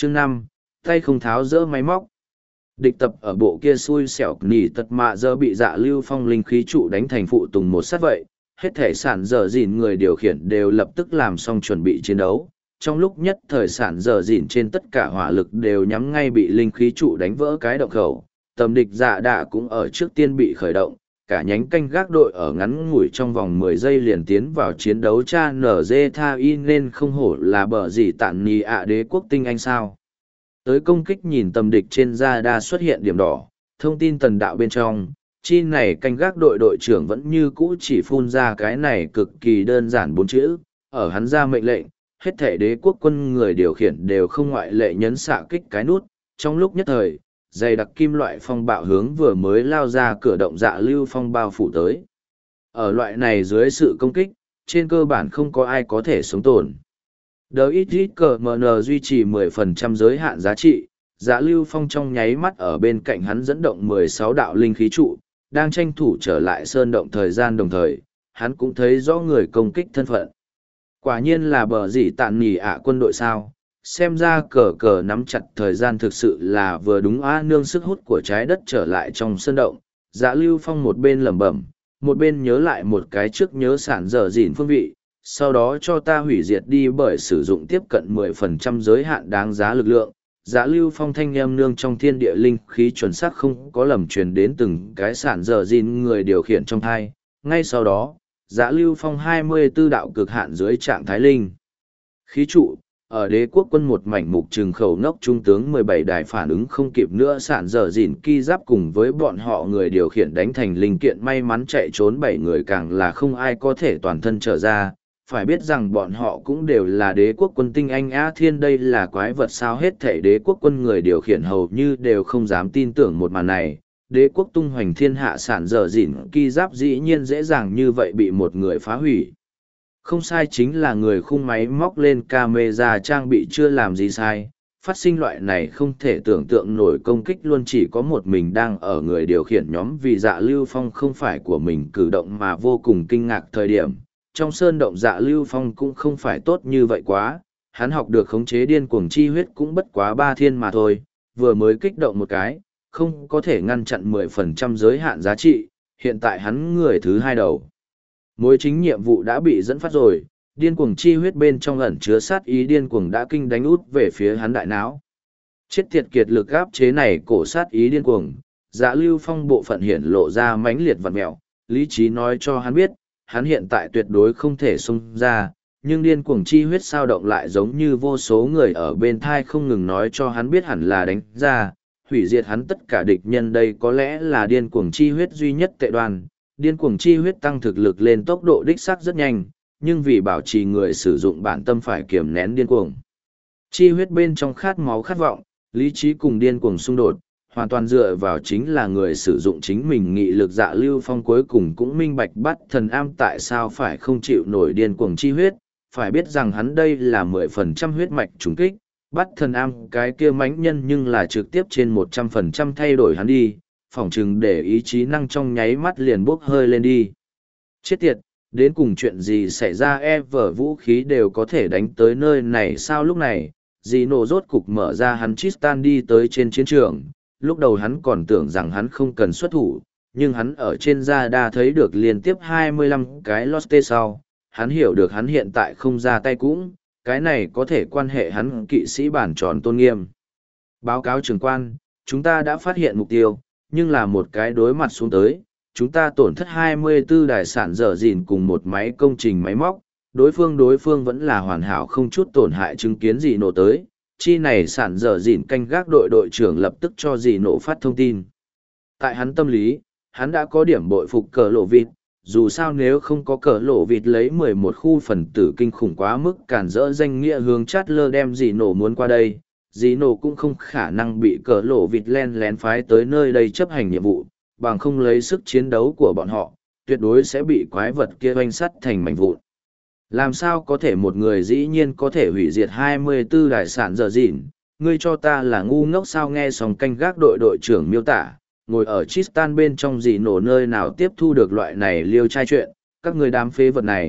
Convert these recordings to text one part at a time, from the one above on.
Chương 5, tay không tháo dỡ máy móc. Địch tập ở bộ kia xui xẻo nỉ tật mạ dơ bị Dạ Lưu Phong linh khí trụ đánh thành phụ tùng một sát vậy, hết thể sản dở dịn người điều khiển đều lập tức làm xong chuẩn bị chiến đấu. Trong lúc nhất thời sản dở dịn trên tất cả hỏa lực đều nhắm ngay bị linh khí trụ đánh vỡ cái động khẩu, tầm địch Dạ Đạ cũng ở trước tiên bị khởi động, cả nhánh canh gác đội ở ngắn ngủi trong vòng 10 giây liền tiến vào chiến đấu. Cha nở dê tha y nên không hổ là bờ gì tản nì ạ đế quốc tinh anh sao. Tới công kích nhìn tầm địch trên da đa xuất hiện điểm đỏ, thông tin tần đạo bên trong, chi này canh gác đội đội trưởng vẫn như cũ chỉ phun ra cái này cực kỳ đơn giản 4 chữ, ở hắn ra mệnh lệnh, hết thể đế quốc quân người điều khiển đều không ngoại lệ nhấn xạ kích cái nút, trong lúc nhất thời, dày đặc kim loại phong bạo hướng vừa mới lao ra cửa động Dạ Lưu Phong bao phủ tới. Ở loại này dưới sự công kích, trên cơ bản không có ai có thể sống tồn. DXXCMN duy trì 10% giới hạn giá trị, Dạ Lưu Phong trong nháy mắt ở bên cạnh hắn dẫn động 16 đạo linh khí trụ, đang tranh thủ trở lại sơn động thời gian đồng thời, hắn cũng thấy rõ người công kích thân phận. Quả nhiên là bờ gì tạn nỉ ạ quân đội sao, xem ra cờ cờ nắm chặt thời gian thực sự là vừa đúng nương sức hút của trái đất trở lại trong sơn động. Dạ Lưu Phong một bên lẩm bẩm, một bên nhớ lại một cái trước nhớ sản dở dịn phương vị, sau đó cho ta hủy diệt đi bởi sử dụng tiếp cận 10% giới hạn đáng giá lực lượng. Dạ Lưu Phong thanh âm nương trong thiên địa linh khí chuẩn xác không có lầm truyền đến từng cái sản dở dịn người điều khiển trong thai. Ngay sau đó, Dạ Lưu Phong 24 đạo cực hạn dưới trạng thái linh khí trụ, ở đế quốc quân một mảnh mục trừng khẩu nốc trung tướng 17 đài phản ứng không kịp nữa sản dở dịn ki giáp cùng với bọn họ người điều khiển đánh thành linh kiện may mắn chạy trốn 7 người càng là không ai có thể toàn thân trở ra. Phải biết rằng bọn họ cũng đều là đế quốc quân tinh anh Á Thiên, đây là quái vật sao. Hết thể đế quốc quân người điều khiển hầu như đều không dám tin tưởng một màn này. Đế quốc tung hoành thiên hạ sản dở dịn ki giáp dĩ nhiên dễ dàng như vậy bị một người phá hủy. Không sai, chính là người khung máy móc lên camera trang bị chưa làm gì sai. Phát sinh loại này không thể tưởng tượng nổi công kích luôn chỉ có một mình đang ở người điều khiển nhóm vì Dạ Lưu Phong không phải của mình cử động mà vô cùng kinh ngạc thời điểm. Trong sơn động Dạ Lưu Phong cũng không phải tốt như vậy quá, hắn học được khống chế điên cuồng chi huyết cũng bất quá 3 thiên mà thôi, vừa mới kích động một cái, không có thể ngăn chặn 10% giới hạn giá trị, hiện tại hắn người thứ 2 đầu. Mối chính nhiệm vụ đã bị dẫn phát rồi, điên cuồng chi huyết bên trong ẩn chứa sát ý điên cuồng đã kinh đánh út về phía hắn đại não. Chết tiệt kiệt lực áp chế này cổ sát ý điên cuồng, Dạ Lưu Phong bộ phận hiển lộ ra mãnh liệt vặn mẹo, lý trí nói cho hắn biết, hắn hiện tại tuyệt đối không thể xông ra, nhưng điên cuồng chi huyết sao động lại giống như vô số người ở bên thai không ngừng nói cho hắn biết hẳn là đánh ra, hủy diệt hắn tất cả địch nhân. Đây có lẽ là điên cuồng chi huyết duy nhất tệ đoan. Điên cuồng chi huyết tăng thực lực lên tốc độ đích xác rất nhanh, nhưng vì bảo trì người sử dụng bản tâm phải kiềm nén điên cuồng chi huyết bên trong khát máu khát vọng, lý trí cùng điên cuồng xung đột, hoàn toàn dựa vào chính là người sử dụng chính mình nghị lực. Dạ Lưu Phong cuối cùng cũng minh bạch bắt thần am tại sao phải không chịu nổi điên cuồng chi huyết, phải biết rằng hắn đây là 10% huyết mạch trùng kích, bắt thần am cái kia mãnh nhân nhưng là trực tiếp trên 100% thay đổi hắn đi, phỏng chừng để ý chí năng trong nháy mắt liền bốc hơi lên đi. Chết tiệt, đến cùng chuyện gì xảy ra, vở vũ khí đều có thể đánh tới nơi này sao. Lúc này, dì nổ rốt cục mở ra hắn Tristan đi tới trên chiến trường. Lúc đầu hắn còn tưởng rằng hắn không cần xuất thủ, nhưng hắn ở trên radar thấy được liên tiếp 25 cái Lotte sau, hắn hiểu được hắn hiện tại không ra tay cũng, cái này có thể quan hệ hắn kỵ sĩ bản tròn tôn nghiêm. Báo cáo trưởng quan, chúng ta đã phát hiện mục tiêu, nhưng là một cái đối mặt xuống tới, chúng ta tổn thất 24 đài sản dở dịn cùng một máy công trình máy móc, đối phương vẫn là hoàn hảo không chút tổn hại. Chứng kiến gì nổ tới, chi này sản dở dịn canh gác đội đội trưởng lập tức cho gì nổ phát thông tin. Tại hắn tâm lý, hắn đã có điểm bội phục cờ lộ vịt, dù sao nếu không có cờ lộ vịt lấy 11 khu phần tử kinh khủng quá mức cản rỡ danh nghĩa hướng chát lơ đem gì nổ muốn qua đây, dì nổ cũng không khả năng bị cờ lộ vịt len lén phái tới nơi đây chấp hành nhiệm vụ, bằng không lấy sức chiến đấu của bọn họ, tuyệt đối sẽ bị quái vật kia oanh sắt thành mảnh vụn. Làm sao có thể một người dĩ nhiên có thể hủy diệt 24 đài sản dở dịn, ngươi cho ta là ngu ngốc sao. Nghe xong canh gác đội đội trưởng miêu tả, ngồi ở Tristan bên trong dì nổ nơi nào tiếp thu được loại này liêu trai chuyện, các người đám phế vật này,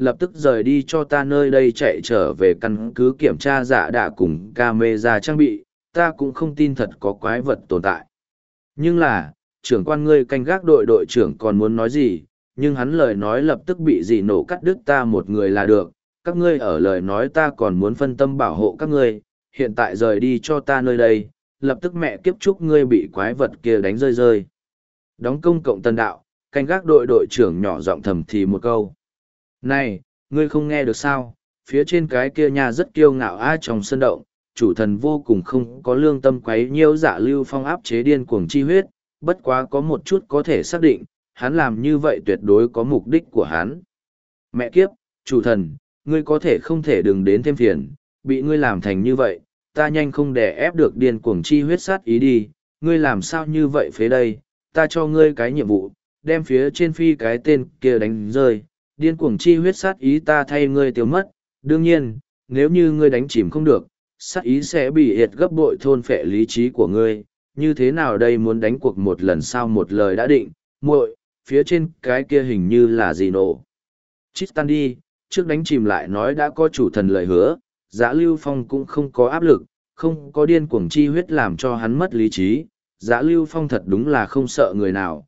lập tức rời đi cho ta nơi đây chạy trở về căn cứ kiểm tra dạ đạ cùng camera trang bị, ta cũng không tin thật có quái vật tồn tại. Nhưng là, trưởng quan ngươi canh gác đội đội trưởng còn muốn nói gì, nhưng hắn lời nói lập tức bị dì nổ cắt đứt ta một người là được, các ngươi ở lời nói ta còn muốn phân tâm bảo hộ các ngươi, hiện tại rời đi cho ta nơi đây, lập tức mẹ kiếp chúc ngươi bị quái vật kia đánh rơi rơi. Đóng công cộng tân đạo, canh gác đội đội trưởng nhỏ giọng thầm thì một câu. Này, ngươi không nghe được sao, phía trên cái kia nhà rất kiêu ngạo ai trong sân động, chủ thần vô cùng không có lương tâm quấy nhiễu Dạ Lưu Phong áp chế điên cuồng chi huyết, bất quá có một chút có thể xác định, hắn làm như vậy tuyệt đối có mục đích của hắn. Mẹ kiếp, chủ thần, ngươi có thể không thể đừng đến thêm phiền, bị ngươi làm thành như vậy, ta nhanh không đè ép được điên cuồng chi huyết sát ý đi, ngươi làm sao như vậy phế đây, ta cho ngươi cái nhiệm vụ, đem phía trên phi cái tên kia đánh rơi, điên cuồng chi huyết sát ý ta thay ngươi tiêu mất, đương nhiên, nếu như ngươi đánh chìm không được, sát ý sẽ bị hiệt gấp bội thôn phệ lý trí của ngươi, như thế nào đây muốn đánh cuộc một lần sao một lời đã định, muội, phía trên cái kia hình như là gì nổ. Tristan đi, trước đánh chìm lại nói đã có chủ thần lời hứa, Dạ Lưu Phong cũng không có áp lực, không có điên cuồng chi huyết làm cho hắn mất lý trí, Dạ Lưu Phong thật đúng là không sợ người nào,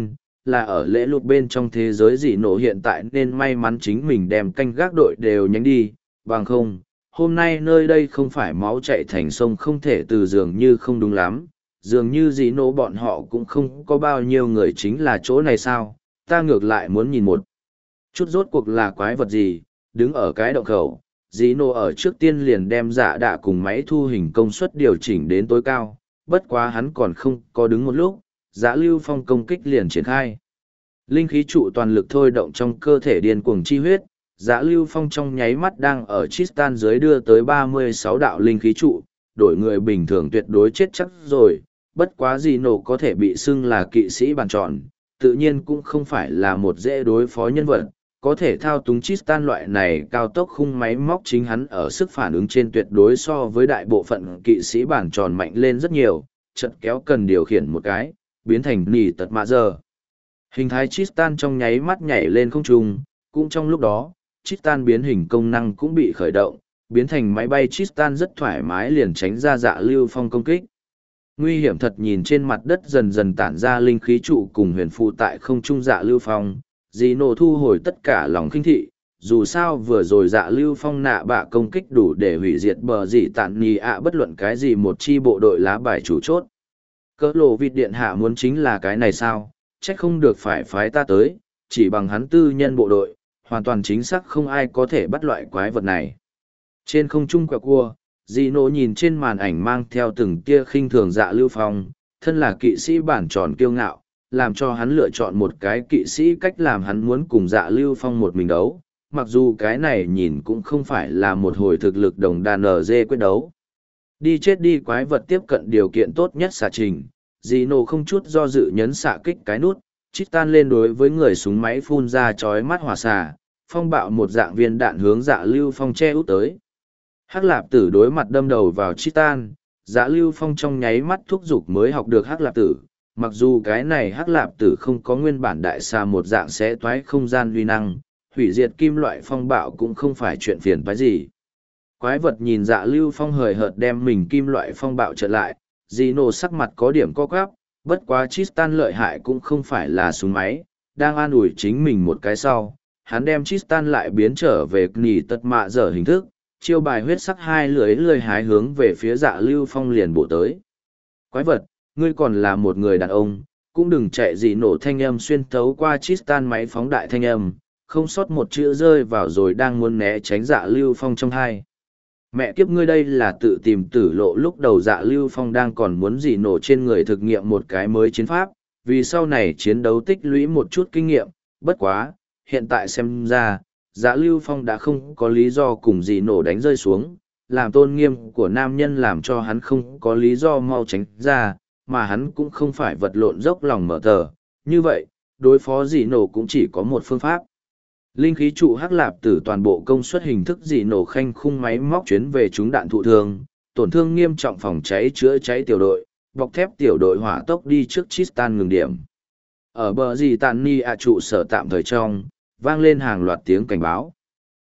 là ở lễ lụt bên trong thế giới dị nổ hiện tại nên may mắn chính mình đem canh gác đội đều nhánh đi, bằng không, hôm nay nơi đây không phải máu chạy thành sông không thể từ dường như không đúng lắm, dường như dị nổ bọn họ cũng không có bao nhiêu người chính là chỗ này sao, ta ngược lại muốn nhìn một chút rốt cuộc là quái vật gì, đứng ở cái động khẩu, dị nổ ở trước tiên liền đem dạ đạ cùng máy thu hình công suất điều chỉnh đến tối cao, bất quá hắn còn không có đứng một lúc, Dạ Lưu Phong công kích liền triển khai. Linh khí trụ toàn lực thôi động trong cơ thể điên cuồng chi huyết, Dạ Lưu Phong trong nháy mắt đang ở Tristan dưới đưa tới 36 đạo linh khí trụ, đổi người bình thường tuyệt đối chết chắc rồi, bất quá gì nổ có thể bị xưng là kỵ sĩ bàn tròn, tự nhiên cũng không phải là một dễ đối phó nhân vật, có thể thao túng Tristan loại này cao tốc khung máy móc chính hắn ở sức phản ứng trên tuyệt đối so với đại bộ phận kỵ sĩ bàn tròn mạnh lên rất nhiều, chật kéo cần điều khiển một cái, biến thành nỉ tật mạ giờ. Hình thái Tristan trong nháy mắt nhảy lên không trung, cũng trong lúc đó, Tristan biến hình công năng cũng bị khởi động, biến thành máy bay Tristan rất thoải mái liền tránh ra Dạ Lưu Phong công kích. Nguy hiểm thật nhìn trên mặt đất dần dần tản ra linh khí trụ cùng huyền phụ tại không trung Dạ Lưu Phong, dì nổ thu hồi tất cả lòng khinh thị, dù sao vừa rồi Dạ Lưu Phong nạ bạ công kích đủ để hủy diệt bờ dì tản nhì ạ bất luận cái gì một chi bộ đội lá bài chủ chốt. Cỡ lộ vịt điện hạ muốn chính là cái này sao, trách không được phải phái ta tới, chỉ bằng hắn tư nhân bộ đội, hoàn toàn chính xác không ai có thể bắt loại quái vật này. Trên không trung quẹo cua, Gino nhìn trên màn ảnh mang theo từng tia khinh thường Dạ Lưu Phong, thân là kỵ sĩ bản tròn kiêu ngạo, làm cho hắn lựa chọn một cái kỵ sĩ cách làm hắn muốn cùng Dạ Lưu Phong một mình đấu, mặc dù cái này nhìn cũng không phải là một hồi thực lực đồng đàn NG quyết đấu. Đi chết đi quái vật tiếp cận điều kiện tốt nhất xạ trình, Gino không chút do dự nhấn xạ kích cái nút, chít tan lên đối với người súng máy phun ra chói mắt hỏa xà, phong bạo một dạng viên đạn hướng Dạ Lưu Phong che út tới. Hắc Lạp Tử đối mặt đâm đầu vào chít tan, Dạ Lưu Phong trong nháy mắt thúc giục mới học được Hắc Lạp Tử, mặc dù cái này Hắc Lạp Tử không có nguyên bản đại xà một dạng sẽ toái không gian uy năng, hủy diệt kim loại phong bạo cũng không phải chuyện phiền phái gì. Quái vật nhìn Dạ Lưu Phong hời hợt đem mình kim loại phong bạo trở lại, Gino sắc mặt có điểm co quắp, bất quá Tristan lợi hại cũng không phải là súng máy, đang an ủi chính mình một cái sau, hắn đem Tristan lại biến trở về nỉ tật mạ dở hình thức, chiêu bài huyết sắc hai lưỡi hái hướng về phía Dạ Lưu Phong liền bổ tới. Quái vật, ngươi còn là một người đàn ông, cũng đừng chạy gì nổ thanh âm xuyên thấu qua Tristan máy phóng đại thanh âm, không sót một chữ rơi vào rồi đang muốn né tránh Dạ Lưu Phong trong hai. Mẹ kiếp ngươi đây là tự tìm tử lộ lúc đầu Dạ Lưu Phong đang còn muốn gì nổ trên người thực nghiệm một cái mới chiến pháp, vì sau này chiến đấu tích lũy một chút kinh nghiệm, bất quá, hiện tại xem ra, Dạ Lưu Phong đã không có lý do cùng gì nổ đánh rơi xuống, làm tôn nghiêm của nam nhân làm cho hắn không có lý do mau tránh ra, mà hắn cũng không phải vật lộn dốc lòng mở tờ, như vậy, đối phó gì nổ cũng chỉ có một phương pháp. Linh khí trụ Hắc Lạp Tử toàn bộ công suất hình thức dị nổ khanh khung máy móc chuyến về chúng đạn thụ thương, tổn thương nghiêm trọng phòng cháy chữa cháy tiểu đội, bọc thép tiểu đội hỏa tốc đi trước Tristan ngừng điểm. Ở bờ dì tàn ni ạ trụ sở tạm thời trong, vang lên hàng loạt tiếng cảnh báo.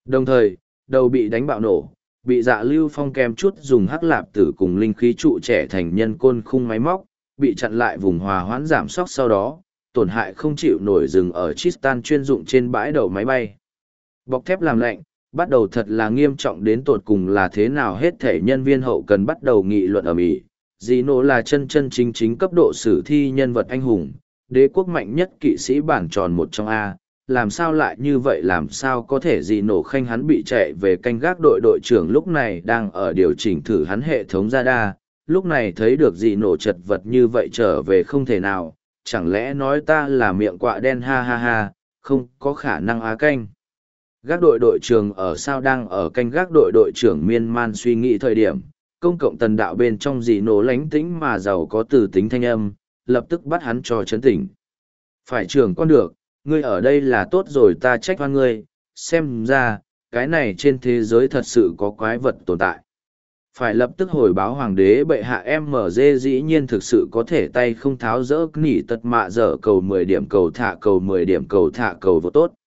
Đồng thời, đầu bị đánh bạo nổ, bị Dạ Lưu Phong kèm chút dùng hắc lạp tử cùng linh khí trụ trẻ thành nhân côn khung máy móc, bị chặn lại vùng hòa hoãn giảm sóc sau đó, tổn hại không chịu nổi dừng ở Tristan chuyên dụng trên bãi đậu máy bay. Bọc thép làm lạnh, bắt đầu thật là nghiêm trọng đến tột cùng là thế nào hết thể nhân viên hậu cần bắt đầu nghị luận ở Mỹ. Gino là chân chân chính chính cấp độ sử thi nhân vật anh hùng, đế quốc mạnh nhất kỵ sĩ bản tròn một trong A. Làm sao lại như vậy, làm sao có thể Gino khanh hắn bị chạy về canh gác đội trưởng lúc này đang ở điều chỉnh thử hắn hệ thống radar, lúc này thấy được Gino chật vật như vậy trở về không thể nào, chẳng lẽ nói ta là miệng quạ đen ha ha ha, không có khả năng á canh. Gác đội trưởng ở sao đang ở canh gác đội trưởng miên man suy nghĩ thời điểm, công cộng tần đạo bên trong Gino lánh tĩnh mà giàu có từ tính thanh âm, lập tức bắt hắn cho chấn tỉnh. Phải trưởng quan được, ngươi ở đây là tốt rồi, ta trách oan ngươi, xem ra, cái này trên thế giới thật sự có quái vật tồn tại. Phải lập tức hồi báo hoàng đế bệ hạ MG dĩ nhiên thực sự có thể tay không tháo rỡ nỉ tật mạ dở cầu 10 điểm cầu thả cầu 10 điểm cầu thả cầu vô tốt.